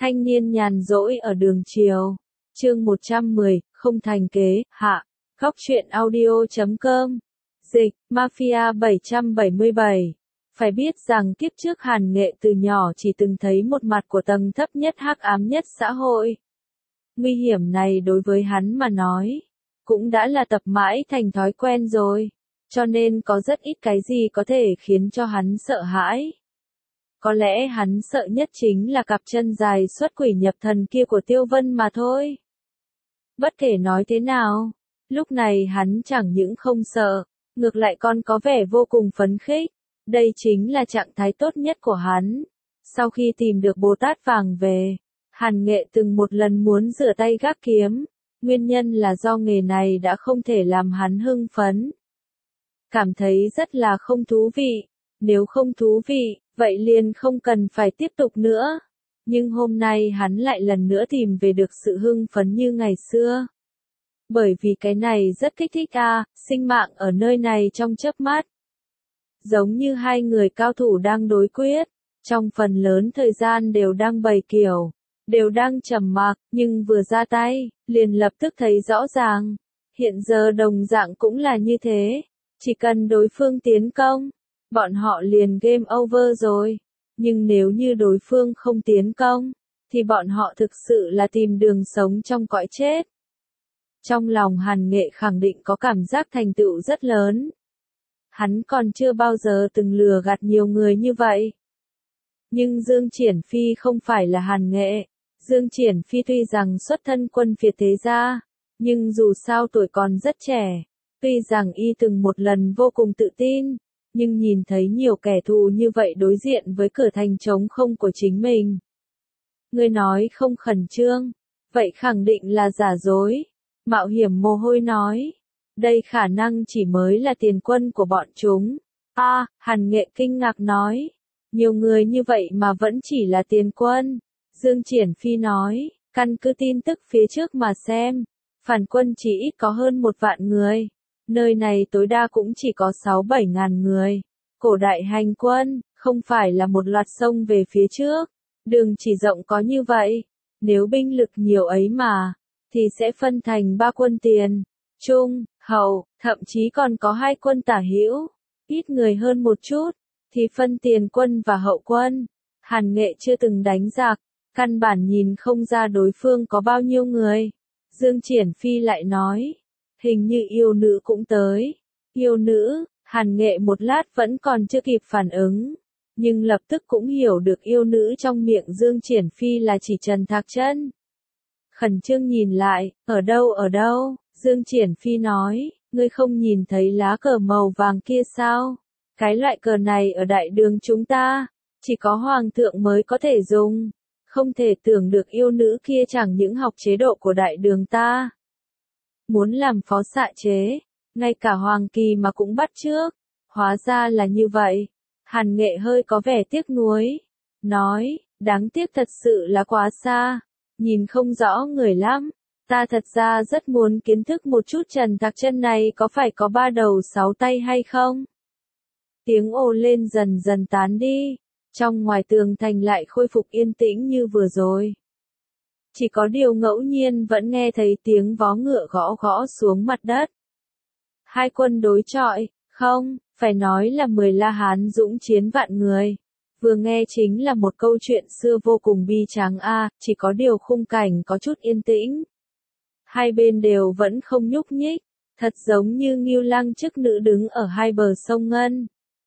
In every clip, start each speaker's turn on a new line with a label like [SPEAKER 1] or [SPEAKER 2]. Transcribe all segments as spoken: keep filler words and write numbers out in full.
[SPEAKER 1] Thanh niên nhàn rỗi ở đường chiều. Chương một trăm mười, không thành kế, hạ. Góc truyện audio chấm com. Dịch, Mafia bảy trăm bảy mươi bảy. Phải biết rằng kiếp trước Hàn Nghệ từ nhỏ chỉ từng thấy một mặt của tầng thấp nhất hắc ám nhất xã hội. Nguy hiểm này đối với hắn mà nói, cũng đã là tập mãi thành thói quen rồi. Cho nên có rất ít cái gì có thể khiến cho hắn sợ hãi. Có lẽ hắn sợ nhất chính là cặp chân dài xuất quỷ nhập thần kia của Tiêu Vân mà thôi. Bất kể nói thế nào, lúc này hắn chẳng những không sợ, ngược lại còn có vẻ vô cùng phấn khích. Đây chính là trạng thái tốt nhất của hắn. Sau khi tìm được Bồ Tát vàng về, Hàn Nghệ từng một lần muốn rửa tay gác kiếm. Nguyên nhân là do nghề này đã không thể làm hắn hưng phấn. Cảm thấy rất là không thú vị. Nếu không thú vị, vậy liền không cần phải tiếp tục nữa. Nhưng hôm nay hắn lại lần nữa tìm về được sự hưng phấn như ngày xưa. Bởi vì cái này rất kích thích à, sinh mạng ở nơi này trong chớp mắt. Giống như hai người cao thủ đang đối quyết, trong phần lớn thời gian đều đang bày kiểu, đều đang trầm mặc, nhưng vừa ra tay, liền lập tức thấy rõ ràng. Hiện giờ đồng dạng cũng là như thế, chỉ cần đối phương tiến công, bọn họ liền game over rồi. Nhưng nếu như đối phương không tiến công, thì bọn họ thực sự là tìm đường sống trong cõi chết. Trong lòng Hàn Nghệ khẳng định có cảm giác thành tựu rất lớn. Hắn còn chưa bao giờ từng lừa gạt nhiều người như vậy. Nhưng Dương Triển Phi không phải là Hàn Nghệ. Dương Triển Phi tuy rằng xuất thân quân phiệt thế gia, nhưng dù sao tuổi còn rất trẻ. Tuy rằng y từng một lần vô cùng tự tin, nhưng nhìn thấy nhiều kẻ thù như vậy đối diện với cửa thành trống không của chính mình. Người nói không khẩn trương, vậy khẳng định là giả dối. Mạo Hiểm Mồ Hôi nói, đây khả năng chỉ mới là tiền quân của bọn chúng. A, à, Hàn Nghệ kinh ngạc nói, nhiều người như vậy mà vẫn chỉ là tiền quân. Dương Triển Phi nói, căn cứ tin tức phía trước mà xem, phản quân chỉ ít có hơn một vạn người. Nơi này tối đa cũng chỉ có sáu bảy ngàn người. Cổ đại hành quân, không phải là một loạt sông về phía trước. Đường chỉ rộng có như vậy. Nếu binh lực nhiều ấy mà, thì sẽ phân thành ba quân tiền, trung, hậu, thậm chí còn có hai quân tả hữu. Ít người hơn một chút, thì phân tiền quân và hậu quân. Hàn Nghệ chưa từng đánh giặc, căn bản nhìn không ra đối phương có bao nhiêu người. Dương Triển Phi lại nói, hình như yêu nữ cũng tới. Yêu nữ, Hàn Nghệ một lát vẫn còn chưa kịp phản ứng, nhưng lập tức cũng hiểu được yêu nữ trong miệng Dương Triển Phi là chỉ Trần Thạc Chân. Khẩn trương nhìn lại, ở đâu ở đâu, Dương Triển Phi nói, ngươi không nhìn thấy lá cờ màu vàng kia sao? Cái loại cờ này ở đại đường chúng ta, chỉ có hoàng thượng mới có thể dùng. Không thể tưởng được yêu nữ kia chẳng những học chế độ của đại đường ta. Muốn làm phó xạ chế, ngay cả hoàng kỳ mà cũng bắt chước. Hóa ra là như vậy. Hàn Nghệ hơi có vẻ tiếc nuối. Nói, đáng tiếc thật sự là quá xa. Nhìn không rõ người lắm. Ta thật ra rất muốn kiến thức một chút Trần Thạc Chân này có phải có ba đầu sáu tay hay không? Tiếng ồ lên dần dần tán đi. Trong ngoài tường thành lại khôi phục yên tĩnh như vừa rồi. Chỉ có điều ngẫu nhiên vẫn nghe thấy tiếng vó ngựa gõ gõ xuống mặt đất. Hai quân đối chọi, không, phải nói là mười La Hán dũng chiến vạn người. Vừa nghe chính là một câu chuyện xưa vô cùng bi tráng a, à, chỉ có điều khung cảnh có chút yên tĩnh. Hai bên đều vẫn không nhúc nhích, thật giống như Ngưu Lăng chức nữ đứng ở hai bờ sông Ngân.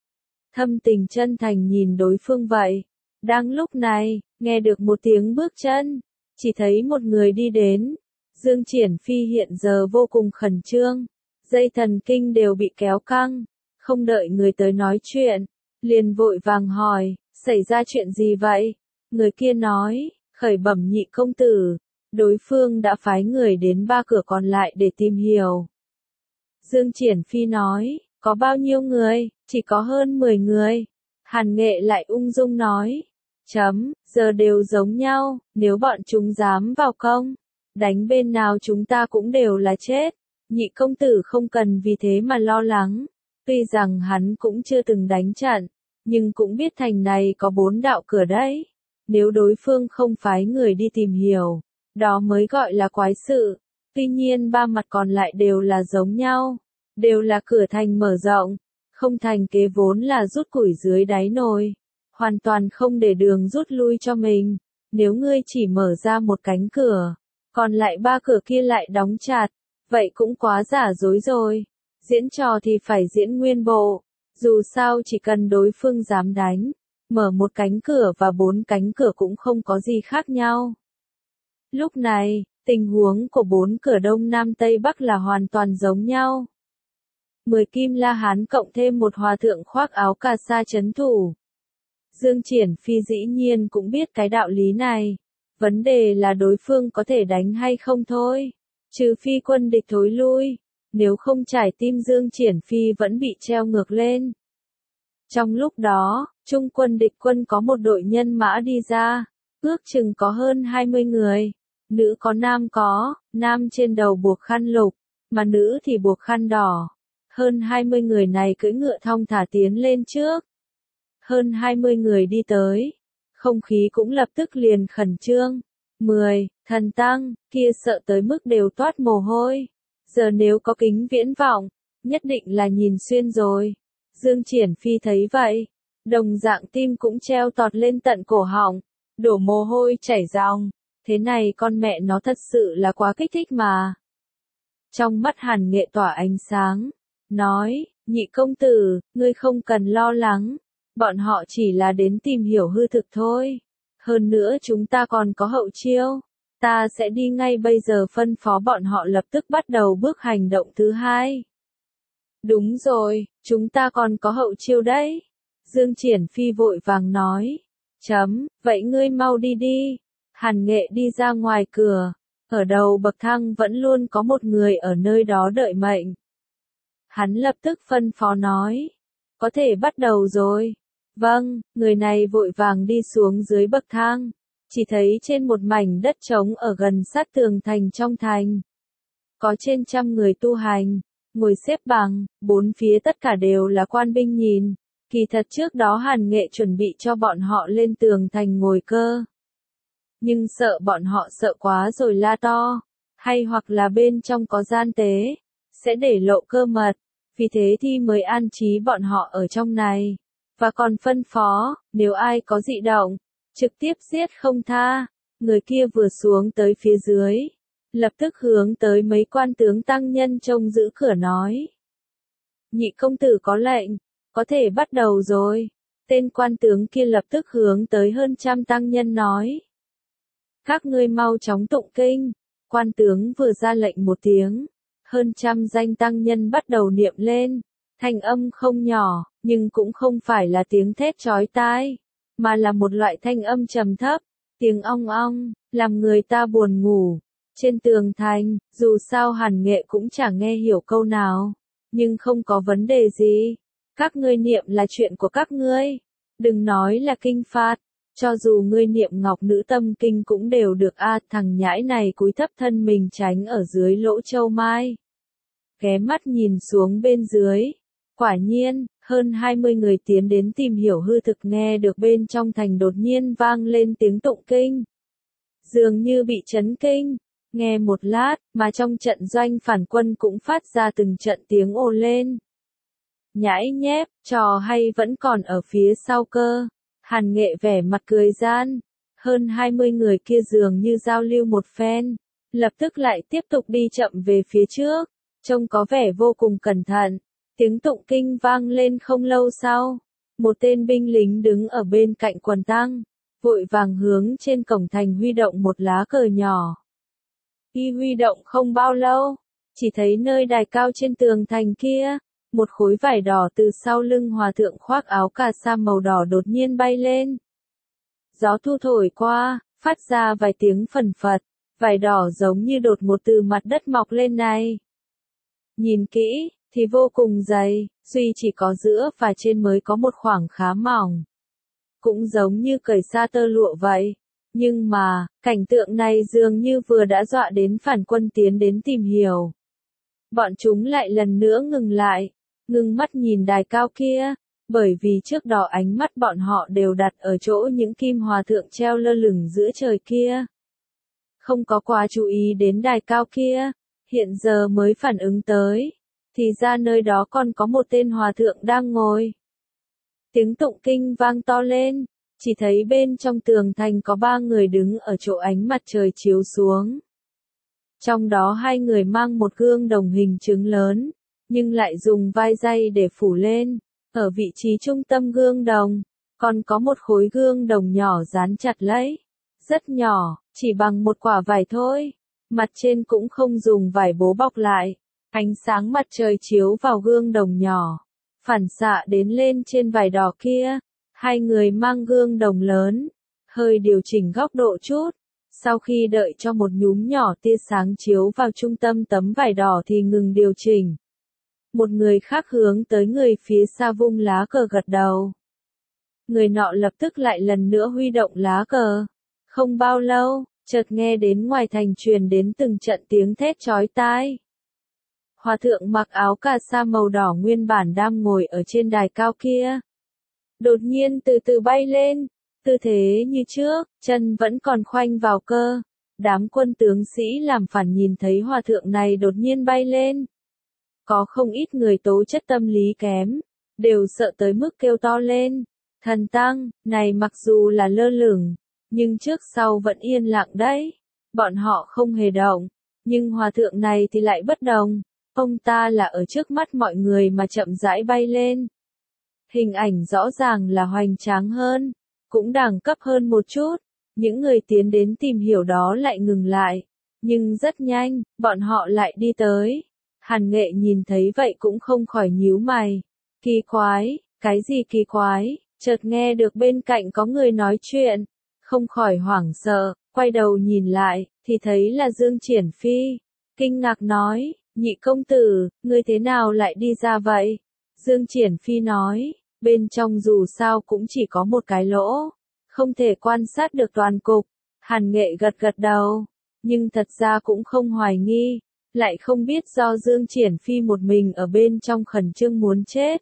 [SPEAKER 1] Thâm tình chân thành nhìn đối phương vậy. Đang lúc này, nghe được một tiếng bước chân, chỉ thấy một người đi đến. Dương Triển Phi hiện giờ vô cùng khẩn trương, dây thần kinh đều bị kéo căng, không đợi người tới nói chuyện, liền vội vàng hỏi, xảy ra chuyện gì vậy? Người kia nói, khởi bẩm nhị công tử, đối phương đã phái người đến ba cửa còn lại để tìm hiểu. Dương Triển Phi nói, có bao nhiêu người? Chỉ có hơn mười người. Hàn Nghệ lại ung dung nói, chấm, giờ đều giống nhau, nếu bọn chúng dám vào công, đánh bên nào chúng ta cũng đều là chết. Nhị công tử không cần vì thế mà lo lắng. Tuy rằng hắn cũng chưa từng đánh trận, nhưng cũng biết thành này có bốn đạo cửa đấy. Nếu đối phương không phái người đi tìm hiểu, đó mới gọi là quái sự. Tuy nhiên ba mặt còn lại đều là giống nhau, đều là cửa thành mở rộng, không thành kế vốn là rút củi dưới đáy nồi, hoàn toàn không để đường rút lui cho mình. Nếu ngươi chỉ mở ra một cánh cửa, còn lại ba cửa kia lại đóng chặt, vậy cũng quá giả dối rồi. Diễn trò thì phải diễn nguyên bộ, dù sao chỉ cần đối phương dám đánh, mở một cánh cửa và bốn cánh cửa cũng không có gì khác nhau. Lúc này, tình huống của bốn cửa đông nam tây bắc là hoàn toàn giống nhau. Mười kim la hán cộng thêm một hòa thượng khoác áo cà sa chấn thủ. Dương Triển Phi dĩ nhiên cũng biết cái đạo lý này. Vấn đề là đối phương có thể đánh hay không thôi. Trừ phi quân địch thối lui. Nếu không trải tim Dương Triển Phi vẫn bị treo ngược lên. Trong lúc đó, trung quân địch quân có một đội nhân mã đi ra. Ước chừng có hơn hai mươi người. Nữ có nam có, nam trên đầu buộc khăn lục, mà nữ thì buộc khăn đỏ. Hơn hai mươi người này cưỡi ngựa thong thả tiến lên trước. Hơn hai mươi người đi tới. Không khí cũng lập tức liền khẩn trương. Mười, thần tăng, kia sợ tới mức đều toát mồ hôi. Giờ nếu có kính viễn vọng, nhất định là nhìn xuyên rồi. Dương Triển Phi thấy vậy. Đồng dạng tim cũng treo tọt lên tận cổ họng. Đổ mồ hôi chảy ròng. Thế này con mẹ nó thật sự là quá kích thích mà. Trong mắt Hàn Nghệ tỏa ánh sáng. Nói, nhị công tử, ngươi không cần lo lắng. Bọn họ chỉ là đến tìm hiểu hư thực thôi. Hơn nữa chúng ta còn có hậu chiêu. Ta sẽ đi ngay bây giờ phân phó bọn họ lập tức bắt đầu bước hành động thứ hai. Đúng rồi, chúng ta còn có hậu chiêu đấy. Dương Triển Phi vội vàng nói. Chấm, vậy ngươi mau đi đi. Hàn Nghệ đi ra ngoài cửa. Ở đầu bậc thang vẫn luôn có một người ở nơi đó đợi mệnh. Hắn lập tức phân phó nói. Có thể bắt đầu rồi. Vâng, người này vội vàng đi xuống dưới bậc thang. Chỉ thấy trên một mảnh đất trống ở gần sát tường thành trong thành. Có trên trăm người tu hành, ngồi xếp bằng, bốn phía tất cả đều là quan binh nhìn. Kỳ thật trước đó Hàn Nghệ chuẩn bị cho bọn họ lên tường thành ngồi cơ. Nhưng sợ bọn họ sợ quá rồi la to. Hay hoặc là bên trong có gian tế, sẽ để lộ cơ mật. Vì thế thì mới an trí bọn họ ở trong này. Và còn phân phó, nếu ai có dị động, trực tiếp giết không tha. Người kia vừa xuống tới phía dưới, lập tức hướng tới mấy quan tướng tăng nhân trông giữ cửa nói. Nhị công tử có lệnh, có thể bắt đầu rồi. Tên quan tướng kia lập tức hướng tới hơn trăm tăng nhân nói. Các ngươi mau chóng tụng kinh. Quan tướng vừa ra lệnh một tiếng. Hơn trăm danh tăng nhân bắt đầu niệm lên. Thanh âm không nhỏ, nhưng cũng không phải là tiếng thét chói tai, mà là một loại thanh âm trầm thấp, tiếng ong ong, làm người ta buồn ngủ. Trên tường thành, dù sao Hàn Nghệ cũng chẳng nghe hiểu câu nào, nhưng không có vấn đề gì. Các ngươi niệm là chuyện của các ngươi, đừng nói là kinh phạt, cho dù ngươi niệm Ngọc Nữ Tâm Kinh cũng đều được a. À, thằng nhãi này cúi thấp thân mình tránh ở dưới lỗ châu mai. Ghé mắt nhìn xuống bên dưới. Quả nhiên, hơn hai mươi người tiến đến tìm hiểu hư thực nghe được bên trong thành đột nhiên vang lên tiếng tụng kinh. Dường như bị chấn kinh. Nghe một lát, mà trong trận doanh phản quân cũng phát ra từng trận tiếng ồ lên. Nhãi nhép, trò hay vẫn còn ở phía sau cơ. Hàn Nghệ vẻ mặt cười gian. Hơn hai mươi người kia dường như giao lưu một phen. Lập tức lại tiếp tục đi chậm về phía trước. Trông có vẻ vô cùng cẩn thận. Tiếng tụng kinh vang lên không lâu sau. Một tên binh lính đứng ở bên cạnh quần tăng. Vội vàng hướng trên cổng thành huy động một lá cờ nhỏ. Khi huy động không bao lâu. Chỉ thấy nơi đài cao trên tường thành kia. Một khối vải đỏ từ sau lưng hòa thượng khoác áo cà sa màu đỏ đột nhiên bay lên. Gió thu thổi qua, phát ra vài tiếng phần phật. Vải đỏ giống như đột một từ mặt đất mọc lên này. Nhìn kỹ, thì vô cùng dày, duy chỉ có giữa và trên mới có một khoảng khá mỏng. Cũng giống như cởi sa tơ lụa vậy. Nhưng mà, cảnh tượng này dường như vừa đã dọa đến phản quân tiến đến tìm hiểu. Bọn chúng lại lần nữa ngừng lại, ngừng mắt nhìn đài cao kia. Bởi vì trước đó ánh mắt bọn họ đều đặt ở chỗ những kim hòa thượng treo lơ lửng giữa trời kia. Không có quá chú ý đến đài cao kia, hiện giờ mới phản ứng tới, thì ra nơi đó còn có một tên hòa thượng đang ngồi. Tiếng tụng kinh vang to lên, chỉ thấy bên trong tường thành có ba người đứng ở chỗ ánh mặt trời chiếu xuống. Trong đó hai người mang một gương đồng hình trứng lớn, nhưng lại dùng vai dây để phủ lên. Ở vị trí trung tâm gương đồng, còn có một khối gương đồng nhỏ dán chặt lấy. Rất nhỏ, chỉ bằng một quả vải thôi. Mặt trên cũng không dùng vải bố bọc lại. Ánh sáng mặt trời chiếu vào gương đồng nhỏ, phản xạ đến lên trên vải đỏ kia. Hai người mang gương đồng lớn, hơi điều chỉnh góc độ chút. Sau khi đợi cho một nhúm nhỏ tia sáng chiếu vào trung tâm tấm vải đỏ thì ngừng điều chỉnh. Một người khác hướng tới người phía xa vung lá cờ gật đầu. Người nọ lập tức lại lần nữa huy động lá cờ. Không bao lâu, chợt nghe đến ngoài thành truyền đến từng trận tiếng thét chói tai. Hòa thượng mặc áo cà sa màu đỏ nguyên bản đang ngồi ở trên đài cao kia. Đột nhiên từ từ bay lên, tư thế như trước, chân vẫn còn khoanh vào cơ. Đám quân tướng sĩ làm phản nhìn thấy hòa thượng này đột nhiên bay lên. Có không ít người tố chất tâm lý kém, đều sợ tới mức kêu to lên. Thần tăng, này mặc dù là lơ lửng, nhưng trước sau vẫn yên lặng đấy. Bọn họ không hề động, nhưng hòa thượng này thì lại bất đồng. Ông ta là ở trước mắt mọi người mà chậm rãi bay lên. Hình ảnh rõ ràng là hoành tráng hơn, cũng đẳng cấp hơn một chút. Những người tiến đến tìm hiểu đó lại ngừng lại, nhưng rất nhanh, bọn họ lại đi tới. Hàn Nghệ nhìn thấy vậy cũng không khỏi nhíu mày. Kỳ quái, cái gì kỳ quái, chợt nghe được bên cạnh có người nói chuyện. Không khỏi hoảng sợ, quay đầu nhìn lại, thì thấy là Dương Triển Phi. Kinh ngạc nói, nhị công tử, ngươi thế nào lại đi ra vậy? Dương Triển Phi nói, bên trong dù sao cũng chỉ có một cái lỗ, không thể quan sát được toàn cục. Hàn Nghệ gật gật đầu, nhưng thật ra cũng không hoài nghi. Lại không biết do Dương Triển Phi một mình ở bên trong khẩn trương muốn chết,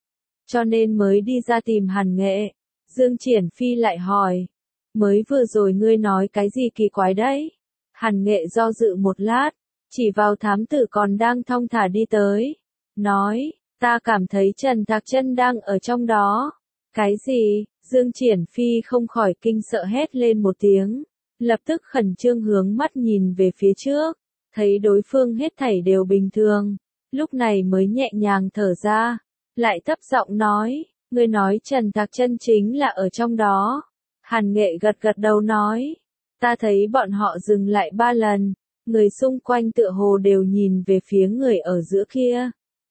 [SPEAKER 1] cho nên mới đi ra tìm Hàn Nghệ. Dương Triển Phi lại hỏi, mới vừa rồi ngươi nói cái gì kỳ quái đấy? Hàn Nghệ do dự một lát, chỉ vào thám tử còn đang thong thả đi tới, nói, ta cảm thấy Trần Thạc Chân đang ở trong đó. Cái gì? Dương Triển Phi không khỏi kinh sợ hét lên một tiếng, lập tức khẩn trương hướng mắt nhìn về phía trước. Thấy đối phương hết thảy đều bình thường, lúc này mới nhẹ nhàng thở ra, lại thấp giọng nói, ngươi nói Trần Thạc Chân chính là ở trong đó. Hàn Nghệ gật gật đầu nói, ta thấy bọn họ dừng lại ba lần, người xung quanh tựa hồ đều nhìn về phía người ở giữa kia.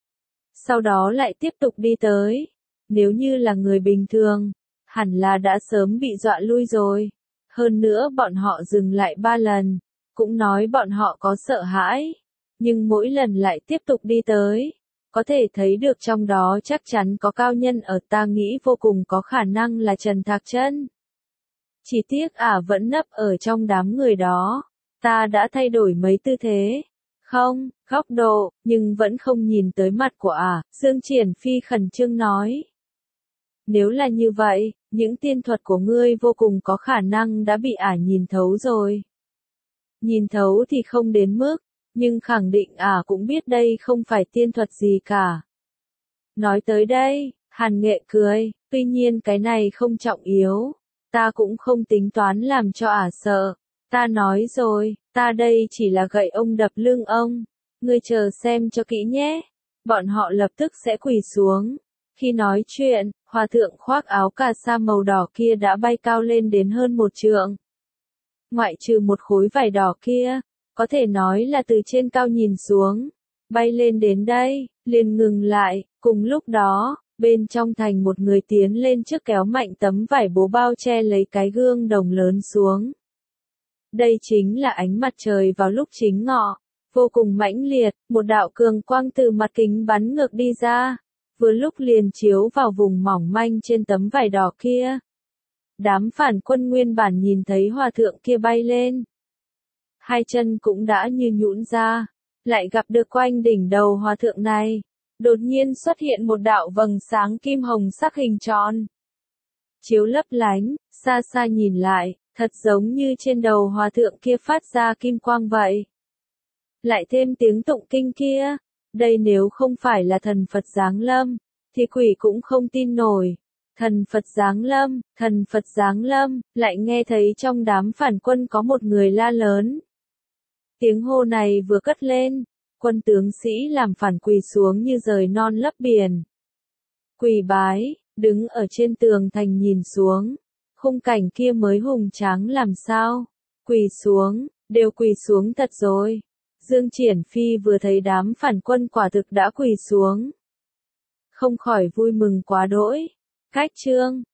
[SPEAKER 1] Sau đó lại tiếp tục đi tới, nếu như là người bình thường, hẳn là đã sớm bị dọa lui rồi. Hơn nữa bọn họ dừng lại ba lần. Cũng nói bọn họ có sợ hãi, nhưng mỗi lần lại tiếp tục đi tới, có thể thấy được trong đó chắc chắn có cao nhân ở, ta nghĩ vô cùng có khả năng là Trần Thạc Chân. Chỉ tiếc ả vẫn nấp ở trong đám người đó, ta đã thay đổi mấy tư thế, không, góc độ, nhưng vẫn không nhìn tới mặt của ả, Dương Triển Phi khẩn trương nói. Nếu là như vậy, những tiên thuật của ngươi vô cùng có khả năng đã bị ả nhìn thấu rồi. Nhìn thấu thì không đến mức, nhưng khẳng định ả cũng biết đây không phải tiên thuật gì cả. Nói tới đây, Hàn Nghệ cười, tuy nhiên cái này không trọng yếu, ta cũng không tính toán làm cho ả sợ. Ta nói rồi, ta đây chỉ là gậy ông đập lưng ông, ngươi chờ xem cho kỹ nhé. Bọn họ lập tức sẽ quỳ xuống. Khi nói chuyện, hòa thượng khoác áo cà sa màu đỏ kia đã bay cao lên đến hơn một trượng. Ngoại trừ một khối vải đỏ kia, có thể nói là từ trên cao nhìn xuống, bay lên đến đây, liền ngừng lại. Cùng lúc đó, bên trong thành một người tiến lên trước kéo mạnh tấm vải bố bao che lấy cái gương đồng lớn xuống. Đây chính là ánh mặt trời vào lúc chính ngọ, vô cùng mãnh liệt, một đạo cường quang từ mặt kính bắn ngược đi ra, vừa lúc liền chiếu vào vùng mỏng manh trên tấm vải đỏ kia. Đám phản quân nguyên bản nhìn thấy hòa thượng kia bay lên, hai chân cũng đã như nhũn ra, lại gặp được quanh đỉnh đầu hòa thượng này, đột nhiên xuất hiện một đạo vầng sáng kim hồng sắc hình tròn. Chiếu lấp lánh, xa xa nhìn lại, thật giống như trên đầu hòa thượng kia phát ra kim quang vậy. Lại thêm tiếng tụng kinh kia, đây nếu không phải là thần Phật giáng lâm, thì quỷ cũng không tin nổi. Thần Phật giáng lâm, thần Phật giáng lâm, lại nghe thấy trong đám phản quân có một người la lớn. Tiếng hô này vừa cất lên, quân tướng sĩ làm phản quỳ xuống như rời non lấp biển. Quỳ bái, đứng ở trên tường thành nhìn xuống, khung cảnh kia mới hùng tráng làm sao. Quỳ xuống, đều quỳ xuống thật rồi. Dương Triển Phi vừa thấy đám phản quân quả thực đã quỳ xuống, không khỏi vui mừng quá đỗi. Cách chương